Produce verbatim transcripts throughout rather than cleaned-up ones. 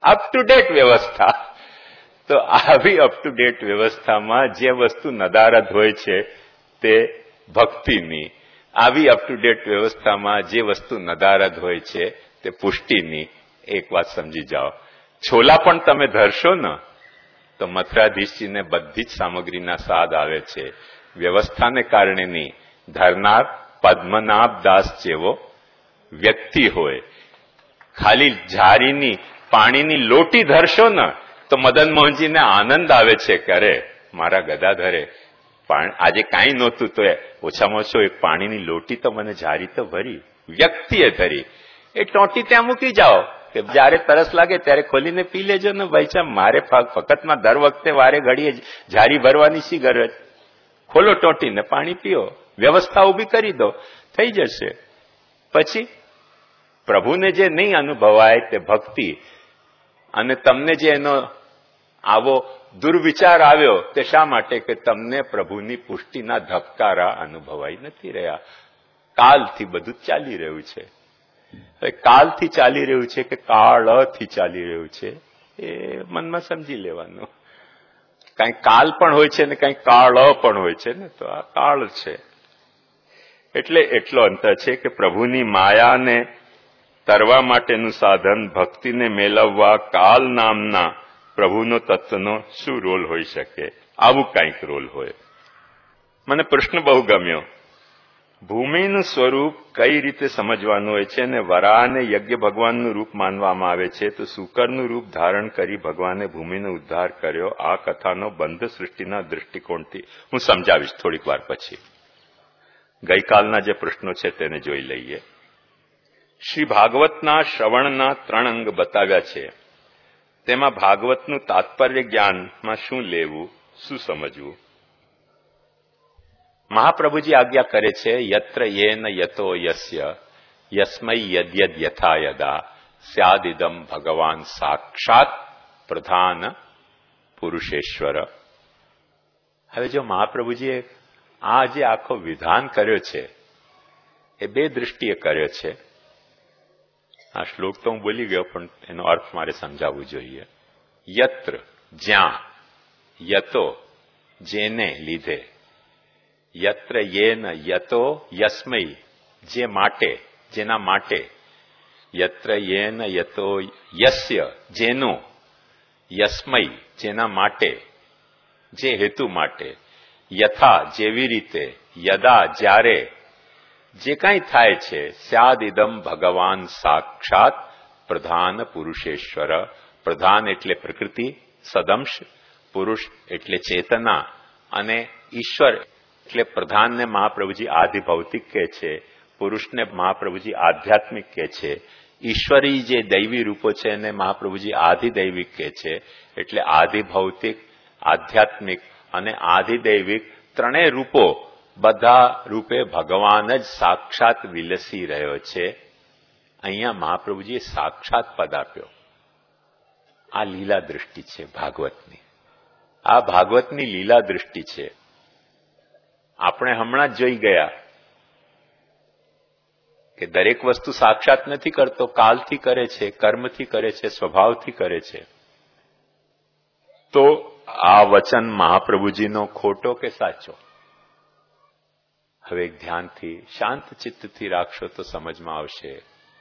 Up to date વ્યવસ્થા. તો આવી અપ ટુ ડેટ વ્યવસ્થામાં જે વસ્તુ નદારદ હોય છે તે ભક્તિની, આવી અપ ટુ ડેટ વ્યવસ્થામાં જે વસ્તુ નદારદ હોય છે તે પુષ્ટિની. એક વાત સમજી જાઓ, છોલા પણ તમે ધરશો ને તો મથુરાધીશજીને બધી જ સામગ્રીના સ્વાદ આવે છે. વ્યવસ્થાને કારણે નહીં. ધરનાર પદ્મનાભ દાસ જેવો વ્યક્તિ હોય, ખાલી જારીની પાણીની લોટી ધરશો ને તો મદન મોહનજીને આનંદ આવે છે કે અરે મારા ગદાધરે આજે કાંઈ નહોતું તો ઓછામાં ઓછો એક પાણીની લોટી તો મને જારી તો ભરી. વ્યક્તિએ ધરી. એ ટોટી ત્યાં મૂકી જાઓ કે જયારે તરસ લાગે ત્યારે ખોલીને પી લેજો ને ભાઈ સાહેબ, મારે ફકતમાં દર વખતે વારે ઘડીએ જારી ભરવાની શી ગરજ? ખોલો ટોટીને પાણી પીઓ, વ્યવસ્થા ઉભી કરી દો, થઈ જશે. પછી પ્રભુને જે નહીં અનુભવાય તે ભક્તિ, અને તમને જે એનો આવો દુર્વિચાર આવ્યો તે શા માટે? કે તમને પ્રભુની પુષ્ટિના ધબકારા અનુભવાઈ નથી રહ્યા. કાલથી બધું ચાલી રહ્યું છે. હવે કાલથી ચાલી રહ્યું છે કે કાળથી ચાલી રહ્યું છે એ મનમાં સમજી લેવાનું. કઈ કાલ પણ હોય છે ને કઈ કાળ પણ હોય છે ને, તો આ કાળ છે. એટલે એટલો અંતર છે કે પ્રભુની માયાને તરવા માટેનું સાધન ભક્તિને મેળવવા કાલ નામના પ્રભુનો તત્વનો શું રોલ હોઈ શકે? આવું કંઈક રોલ હોય. મને પ્રશ્ન બહુ ગમ્યો. ભૂમિનું સ્વરૂપ કઈ રીતે સમજવાનું હોય છે ને વરાહને યજ્ઞ ભગવાનનું રૂપ માનવામાં આવે છે, તો શુકરનું રૂપ ધારણ કરી ભગવાને ભૂમિનો ઉદ્ધાર કર્યો. આ કથાનો બંધ સૃષ્ટિના દૃષ્ટિકોણથી હું સમજાવીશ થોડીક વાર પછી. ગઈકાલના જે પ્રશ્નો છે તેને જોઈ લઈએ. શ્રી ભાગવતના શ્રવણના ત્રણ અંગ બતાવ્યા છે. તેમાં ભાગવતનું તાત્પર્ય જ્ઞાનમાં શું લેવું, શું સમજવું? મહાપ્રભુજી આજ્ઞા કરે છે, યત્ર યેન યતો યસ્ય યસ્મૈ યદ્યદ યથા યદા સ્યાદિદમ ભગવાન સાક્ષાત પ્રધાન પુરુષેશ્વર. હવે જો મહાપ્રભુજીએ આ જે આખો વિધાન કર્યો છે એ બે દૃષ્ટિએ કર્યો છે. આ શ્લોક તો હું બોલી ગયો પણ એનો અર્થ મારે સમજાવવું જોઈએ. યત્ર જ્યાં, યતો જેને લીધે, યત્ર યેન યતો યસ્મૈ જે માટે, જેના માટે, યત્ર યેન યતો યસ્ય જેનું, યસ્મૈ જેના માટે, જે હેતુ માટે, યથા જેવી રીતે, યદા જ્યારે, જે કાંઈ થાય છે, સ્યાદિદમ ભગવાન સાક્ષાત પ્રધાન પુરુષેશ્વર. પ્રધાન એટલે પ્રકૃતિ સદંશ, પુરુષ એટલે ચેતના, અને ઈશ્વર એટલે પ્રધાનને મહાપ્રભુજી આધિભૌતિક કહે છે, પુરુષને મહાપ્રભુજી આધ્યાત્મિક કહે છે. ઈશ્વરી જે દૈવી રૂપો છે એને મહાપ્રભુજી આધિદૈવિક કહે છે. એટલે આધિભૌતિક, આધ્યાત્મિક અને આધિદૈવિક ત્રણેય રૂપો, બધા રૂપે ભગવાન જ સાક્ષાત વિલસી રહ્યો છે. અહીંયા મહાપ્રભુજીએ સાક્ષાત પદ આપ્યો. આ લીલા દૃષ્ટિ છે ભાગવતની. આ ભાગવતની લીલા દૃષ્ટિ છે. આપણે હમણાં જ જોઈ ગયા કે દરેક વસ્તુ સાક્ષાત નથી કરતો, કાલથી કરે છે, કર્મથી કરે છે, સ્વભાવથી કરે છે. તો આ વચન મહાપ્રભુજીનો ખોટો કે સાચો? હવે ધ્યાનથી શાંત ચિત્તથી રાખશો તો સમજમાં આવશે.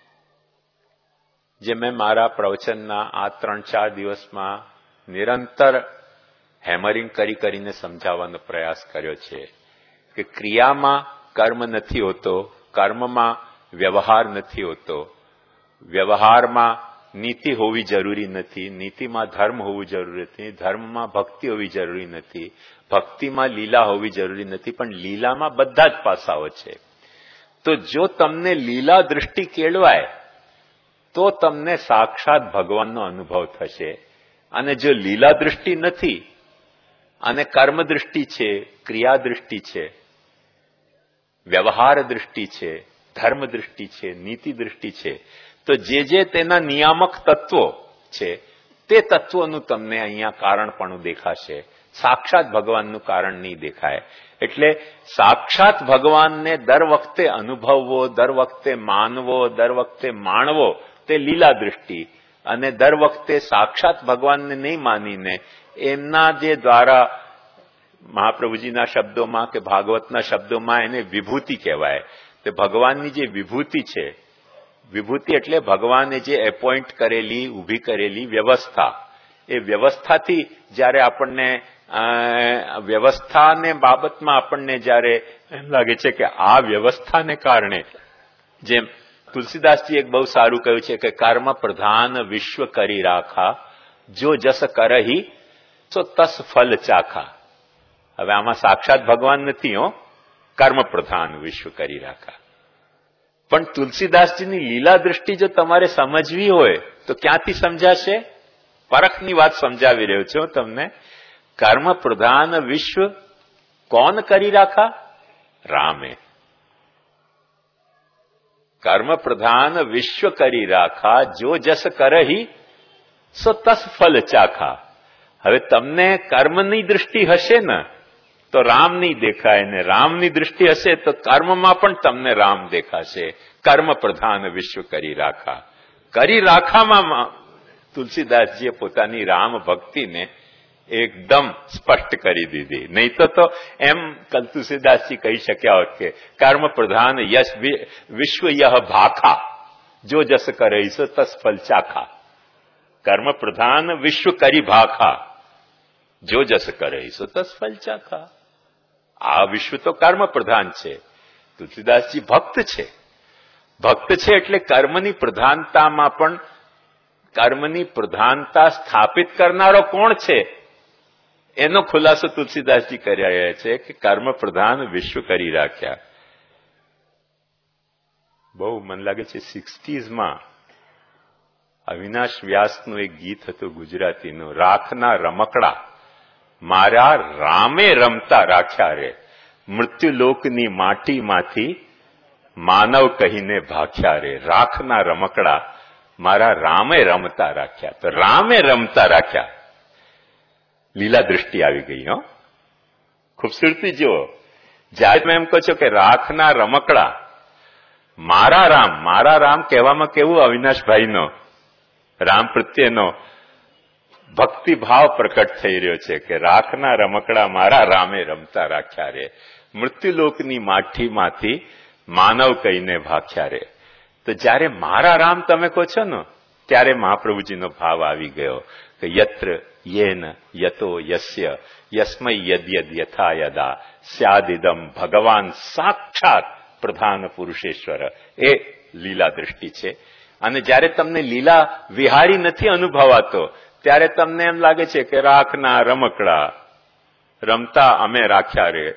જે મેં મારા પ્રવચનના આ ત્રણ ચાર દિવસમાં નિરંતર હેમરિંગ કરી કરીને સમજાવવાનો પ્રયાસ કર્યો છે કે ક્રિયામાં કર્મ નથી હોતો, કર્મમાં વ્યવહાર નથી હોતો, વ્યવહારમાં નીતિ હોવી જરૂરી નથી, નીતિમાં ધર્મ હોવું જરૂરી નથી, ધર્મમાં ભક્તિ હોવી જરૂરી નથી, ભક્તિમાં લીલા હોવી જરૂરી નથી, પણ લીલામાં બધા જ પાસાઓ છે. તો જો તમને લીલા દૃષ્ટિ કેળવાય તો તમને સાક્ષાત ભગવાનનો અનુભવ થશે. અને જો લીલા દૃષ્ટિ નથી અને કર્મ દૃષ્ટિ છે, ક્રિયા દૃષ્ટિ છે, વ્યવહાર દૃષ્ટિ છે, ધર્મ દૃષ્ટિ છે, નીતિ દૃષ્ટિ છે, તો જે જે તેના નિયામક તત્વો છે તે તત્વોનું તમને અહીંયા કારણપણું દેખાશે. સાક્ષાત ભગવાનનું કારણ નહીં દેખાય. એટલે સાક્ષાત ભગવાનને દર વખતે અનુભવવો, દર વખતે માનવો, દર વખતે માણવો તે લીલા દૃષ્ટિ, અને દર વખતે સાક્ષાત ભગવાનને નહીં માનીને એમના જે દ્વારા મહાપ્રભુજીના શબ્દોમાં કે ભાગવતના શબ્દોમાં એને વિભૂતિ કહેવાય. તે ભગવાનની જે વિભૂતિ છે, વિભૂતિ એટલે ભગવાને જે એપોઇન્ટ કરેલી, ઉભી કરેલી વ્યવસ્થા, એ વ્યવસ્થાથી જયારે આપણને વ્યવસ્થાને બાબતમાં આપણને જયારે એમ લાગે છે કે આ વ્યવસ્થાને કારણે, જેમ તુલસીદાસજી એક બહુ સારું કહ્યું છે કે કર્મ પ્રધાન વિશ્વ કરી રાખા, જો જસ કરહી તો તસ ફલ ચાખા. હવે આમાં સાક્ષાત ભગવાન નથી હો, કર્મ પ્રધાન વિશ્વ કરી રાખા. પણ તુલસીદાસજીની લીલા દૃષ્ટિ જો તમારે સમજવી હોય તો ક્યાંથી સમજાશે? પરખની વાત સમજાવી રહ્યો છું તમને. કર્મ પ્રધાન વિશ્વ કોણ કરી રાખા? રામે. કર્મ પ્રધાન વિશ્વ કરી રાખા, જો જસ કરહી સો તસ ફલ ચાખા. હવે તમને કર્મની દૃષ્ટિ હશે ને તો રામ નહીં દેખાય, ને રામની દૃષ્ટિ હશે તો કર્મમાં પણ તમને રામ દેખાશે. કર્મ પ્રધાન વિશ્વ કરી રાખા. કરી રાખામાં તુલસીદાસજીએ પોતાની રામ ભક્તિને એકદમ સ્પષ્ટ કરી દીધી. નહીં તો તો એમ તુલસીદાસજી કહી શક્યા હોત કે કર્મ પ્રધાન યશ વિશ્વ યહ ભાખા, જો જસ કરે સો તસ ફલ ચાખા. કર્મ પ્રધાન વિશ્વ કરી ભાખા, જો જસ કરે સો તસ ફલ ચાખા. આ વિશ્વ તો કર્મ પ્રધાન છે. તુલસીદાસજી ભક્ત છે. ભક્ત છે એટલે કર્મની પ્રધાનતામાં પણ કર્મની પ્રધાનતા સ્થાપિત કરનારો કોણ છે એનો ખુલાસો તુલસીદાસજી કરી રહ્યા છે કે કર્મ પ્રધાન વિશ્વ કરી રાખ્યા. બહુ મને લાગે છે સિક્સટીઝમાં અવિનાશ વ્યાસનું એક ગીત હતું ગુજરાતીનું, રાખના રમકડા મારા રામે રમતા રાખ્યા રે, મૃત્યુલોકની માટીમાંથી માનવ કહીને ભાખ્યા રે. રાખના રમકડા મારા રામે રમતા રાખ્યા. તો રામે રમતા રાખ્યા. લીલા દૃષ્ટિ આવી ગઈ. હો, ખૂબસૂરતી જુઓ. જ્યારે તમે એમ કહો છો કે રાખના રમકડા મારા રામ, મારા રામ કહેવામાં કેવું અવિનાશભાઈનો રામ પ્રત્યેનો ભક્તિભાવ પ્રકટ થઈ રહ્યો છે કે રાખના રમકડા મારા રામે રમતા રાખ્યા રે, મૃત્યુલોકની માઠીમાંથી માનવ કહીને ભાખ્યા રે. તો જયારે મારા રામ તમે કહો છો ને ત્યારે મહાપ્રભુજીનો ભાવ આવી ગયો કે યત્ર યેન યતો યસ્ય યસ્મૈ યદ્યદ યથા યદા સ્યાદિદમ ભગવાન સાક્ષાત પ્રધાન પુરુષેશ્વર. એ લીલા દૃષ્ટિ છે. અને જયારે તમને લીલા વિહારી નથી અનુભવાતો ત્યારે તમને એમ લાગે છે કે રાખના રમકડા રમતા અમે રાખ્યા રે.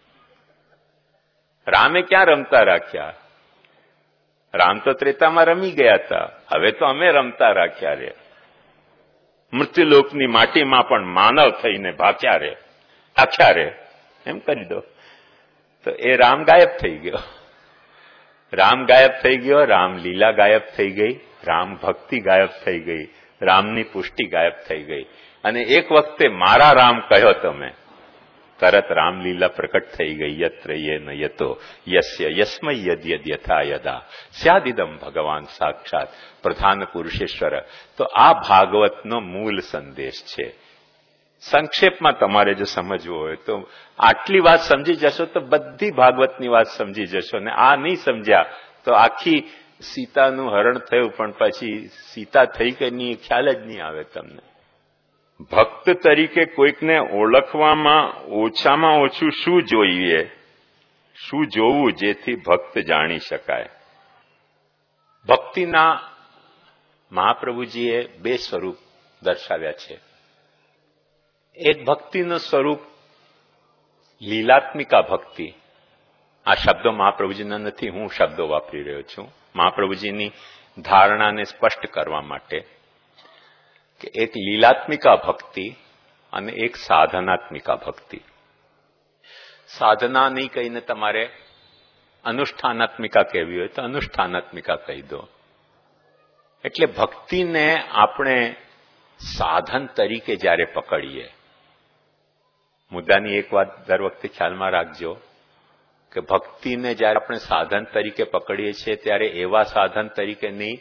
રામે ક્યાં રમતા રાખ્યા? રામ તો ત્રેતામાં રમી ગયા હતા, હવે તો અમે રમતા રાખ્યા રે. મૃત્યુલોકની માટીમાં પણ માનવ થઈને ભાખ્યા રે, રાખ્યા રે, એમ કરી દો તો એ રામ ગાયબ થઈ ગયો. રામ ગાયબ થઈ ગયો, રામ લીલા ગાયબ થઈ ગઈ, રામ ભક્તિ ગાયબ થઈ ગઈ, રામની પુષ્ટિ ગાયબ થઈ ગઈ. અને એક વખતે મારા રામ કહ્યો તમે, તરત રામલીલા પ્રકટ થઈ ગઈ. યત્ર યેન યતો યસ્ય યસ્મૈ યદ્યદ યથા યદા સ્યાદિદમ ભગવાન સાક્ષાત પ્રધાન પુરુષેશ્વર. તો આ ભાગવતનો મૂળ સંદેશ છે. સંક્ષેપમાં તમારે જો સમજવું હોય તો આટલી વાત સમજી જશો તો બધી ભાગવતની વાત સમજી જશો. ને આ નહીં સમજ્યા તો આખી સીતાનું હરણ થયું પણ પછી સીતા થઈ કે નહીં ખ્યાલ જ નહીં આવે તમને. ભક્ત તરીકે કોઈકને ઓળખવામાં ઓછામાં ઓછું શું જોઈએ, શું જોવું જેથી ભક્ત જાણી શકાય? ભક્તિના મહાપ્રભુજીએ બે સ્વરૂપ દર્શાવ્યા છે. એક ભક્તિનું સ્વરૂપ લીલાત્મિકા ભક્તિ. આ શબ્દો મહાપ્રભુજીના નથી, હું શબ્દો વાપરી રહ્યો છું મહાપ્રભુજીની ધારણાને સ્પષ્ટ કરવા માટે કે એક લીલાત્મિકા ભક્તિ અને એક સાધનાત્મિકા ભક્તિ. સાધના નહીં કહીને તમારે અનુષ્ઠાનાત્મિકા કહેવી હોય તો અનુષ્ઠાનાત્મિકા કહી દો. એટલે ભક્તિને આપણે સાધન તરીકે જ્યારે પકડીએ, મુદ્દાની એક વાત દર વખતે ખ્યાલમાં રાખજો કે ભક્તિને જ્યારે આપણે સાધન તરીકે પકડીએ છીએ ત્યારે એવા સાધન તરીકે નહીં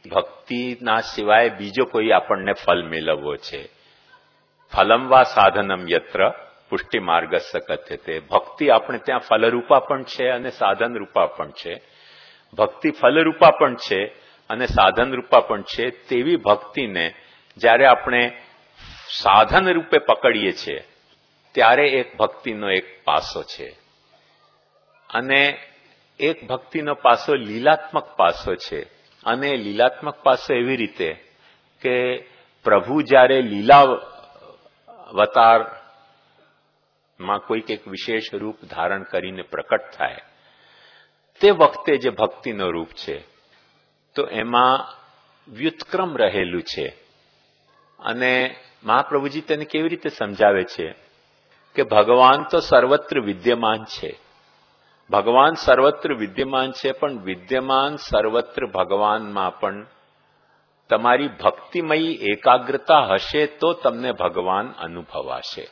ભક્તિના સિવાય બીજો કોઈ આપણને ફલ મેળવવો છે. ફલમ વા સાધનમ યત્ર પુષ્ટિ માર્ગસ્ય કથ્યતે. ભક્તિ આપણે ત્યાં ફલરૂપા પણ છે અને સાધન રૂપા પણ છે. ભક્તિ ફલરૂપા પણ છે અને સાધન રૂપા પણ છે. તેવી ભક્તિને જ્યારે આપણે સાધન રૂપે પકડીએ છીએ ત્યારે એક ભક્તિનો એક પાસો છે અને એક ભક્તિનો પાસો લીલાત્મક પાસો છે. અને લીલાત્મક પાસો એવી રીતે કે પ્રભુ જ્યારે લીલા અવતારમાં કોઈક એક વિશેષ રૂપ ધારણ કરીને પ્રકટ થાય તે વખતે જે ભક્તિનો રૂપ છે તો એમાં વ્યુત્ક્રમ રહેલું છે. અને મહાપ્રભુજી તેને કેવી રીતે સમજાવે છે કે ભગવાન તો સર્વત્ર વિદ્યમાન છે. ભગવાન સર્વત્ર વિદ્યમાન છે, પણ વિદ્યમાન સર્વત્ર ભગવાનમાં પણ તમારી ભક્તિમયી એકાગ્રતા હશે તો તમને ભગવાન અનુભવાશે.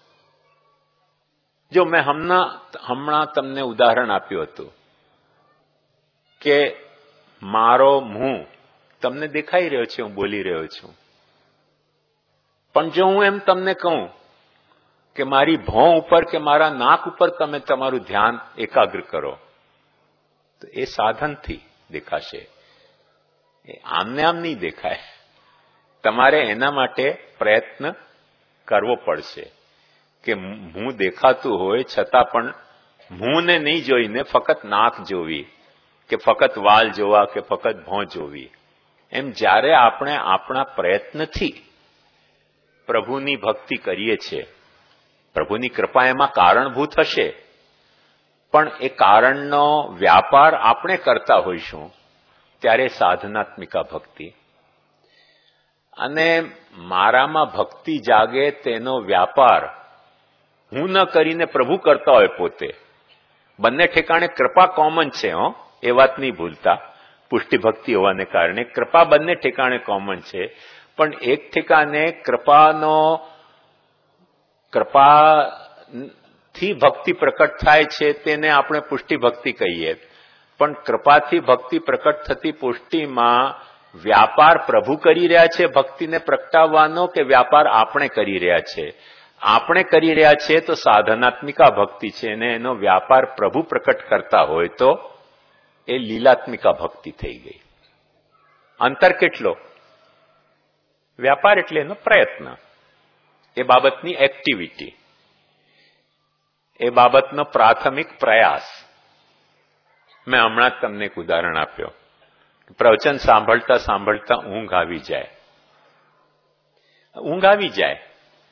જો મેં હમણાં હમણાં તમને ઉદાહરણ આપ્યું હતું કે મારો મું તમને દેખાઈ રહ્યો છે, હું બોલી રહ્યો છું, પણ જો હું એમ તમને કહું કે મારી ભોં ઉપર કે મારા નાક ઉપર તમે તમારું ધ્યાન એકાગ્ર કરો તો એ સાધનથી દેખાશે, એ આમને આમ નહીં દેખાય. તમારે એના માટે પ્રયત્ન કરવો પડશે કે હું દેખાતું હોય છતાં પણ મુંને નહીં જોઈને ફક્ત નાક જોવી કે ફક્ત વાલ જોવા કે ફક્ત ભોં જોવી. એમ જ્યારે આપણે આપણા પ્રયત્નથી પ્રભુની ભક્તિ કરીએ છીએ, પ્રભુની કૃપા એમાં કારણભૂત હશે, પણ એ કારણનો વ્યાપાર આપણે કરતા હોઈશું ત્યારે સાધનાત્મિકા ભક્તિ. અને મારામાં ભક્તિ જાગે તેનો વ્યાપાર હું ન કરીને પ્રભુ કરતા હોય પોતે. બંને ઠેકાણે કૃપા કોમન છે. હો, એ વાત નહીં ભૂલતા. પુષ્ટિ ભક્તિ હોવાને કારણે કૃપા બંને ઠેકાણે કોમન છે, પણ એક ઠેકાણે કૃપાનો કૃપાથી ભક્તિ પ્રકટ થાય છે તેને આપણે પુષ્ટિ ભક્તિ કહીએ, પણ કૃપાથી ભક્તિ પ્રકટ થતી પુષ્ટિમાં વ્યાપાર પ્રભુ કરી રહ્યા છે ભક્તિને પ્રગટાવવાનો કે વ્યાપાર આપણે કરી રહ્યા છે? આપણે કરી રહ્યા છીએ તો સાધનાત્મિકા ભક્તિ છે, અને એનો વ્યાપાર પ્રભુ પ્રકટ કરતા હોય તો એ લીલાત્મિકા ભક્તિ થઈ ગઈ. અંતર કેટલો? વ્યાપાર એટલે એનો પ્રયત્ન, એ બાબતની એક્ટિવિટી, એ બાબતનો પ્રાથમિક પ્રયાસ. મેં હમણાં જ તમને એક ઉદાહરણ આપ્યો. પ્રવચન સાંભળતા સાંભળતા ઊંઘ આવી જાય. ઊંઘ આવી જાય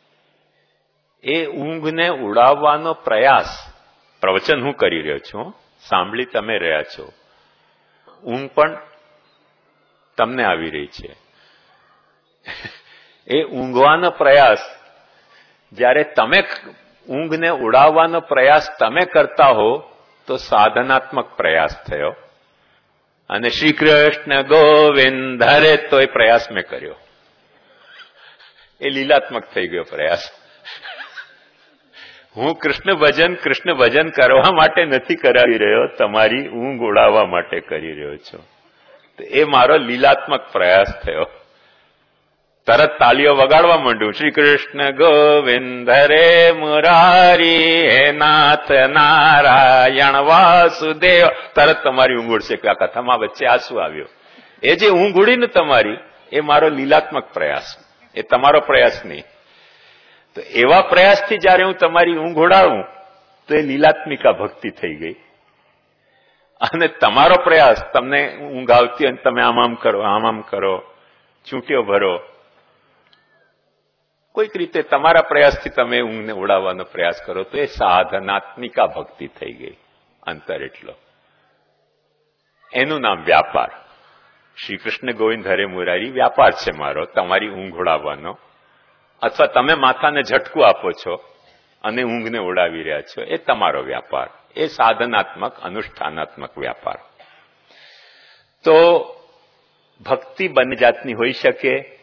એ ઊંઘને ઉડાવવાનો પ્રયાસ પ્રવચન હું કરી રહ્યો છું, સાંભળી તમે રહ્યા છો, ઊંઘ પણ તમને આવી રહી છે. એ ઊંઘવાનો પ્રયાસ જ્યારે તમે ઊંઘને ઉડાવવાનો પ્રયાસ તમે કરતા હો તો સાધનાત્મક પ્રયાસ થયો. અને શ્રી કૃષ્ણ ગોવિંદ હરે તો એ પ્રયાસ મેં કર્યો, એ લીલાત્મક થઈ ગયો પ્રયાસ. હું કૃષ્ણ ભજન કૃષ્ણ ભજન કરવા માટે નથી કરાવી રહ્યો, તમારી ઊંઘ ઉડાવવા માટે કરી રહ્યો છું. તો એ મારો લીલાત્મક પ્રયાસ થયો. તરત તાલીઓ વગાડવા માંડ્યું, શ્રી કૃષ્ણ ગોવિંદ હરે મુરારી હે નાથ નારાયણ વાસુદેવ. તરત તમારી ઊંઘ ઉડશે કે આ કથામાં વચ્ચે આ શું આવ્યો? એ જે ઊંઘ ઉડી ને તમારી, એ મારો લીલાત્મક પ્રયાસ, એ તમારો પ્રયાસ નહીં. તો એવા પ્રયાસથી જયારે હું તમારી ઊંઘ ઉડાવું તો એ લીલાત્મિકા ભક્તિ થઈ ગઈ. અને તમારો પ્રયાસ, તમને ઊંઘ આવતી અને તમે આમ આમ કરો આમ આમ કરો, ચૂંટીઓ ભરો, કોઈક રીતે તમારા પ્રયાસથી તમે ઊંઘને ઉડાવવાનો પ્રયાસ કરો તો એ સાધનાત્મિકા ભક્તિ થઈ ગઈ. અંતર એટલો, એનું નામ વ્યાપાર. શ્રી કૃષ્ણ ગોવિંદ હરે મુરારી વ્યાપાર છે મારો, તમારી ઊંઘ ઉડાવવાનો. અથવા તમે માથાને ઝટકું આપો છો અને ઊંઘને ઉડાવી રહ્યા છો, એ તમારો વ્યાપાર, એ સાધનાત્મક અનુષ્ઠાનાત્મક વ્યાપાર. તો ભક્તિ બંને જાતની હોઈ શકે.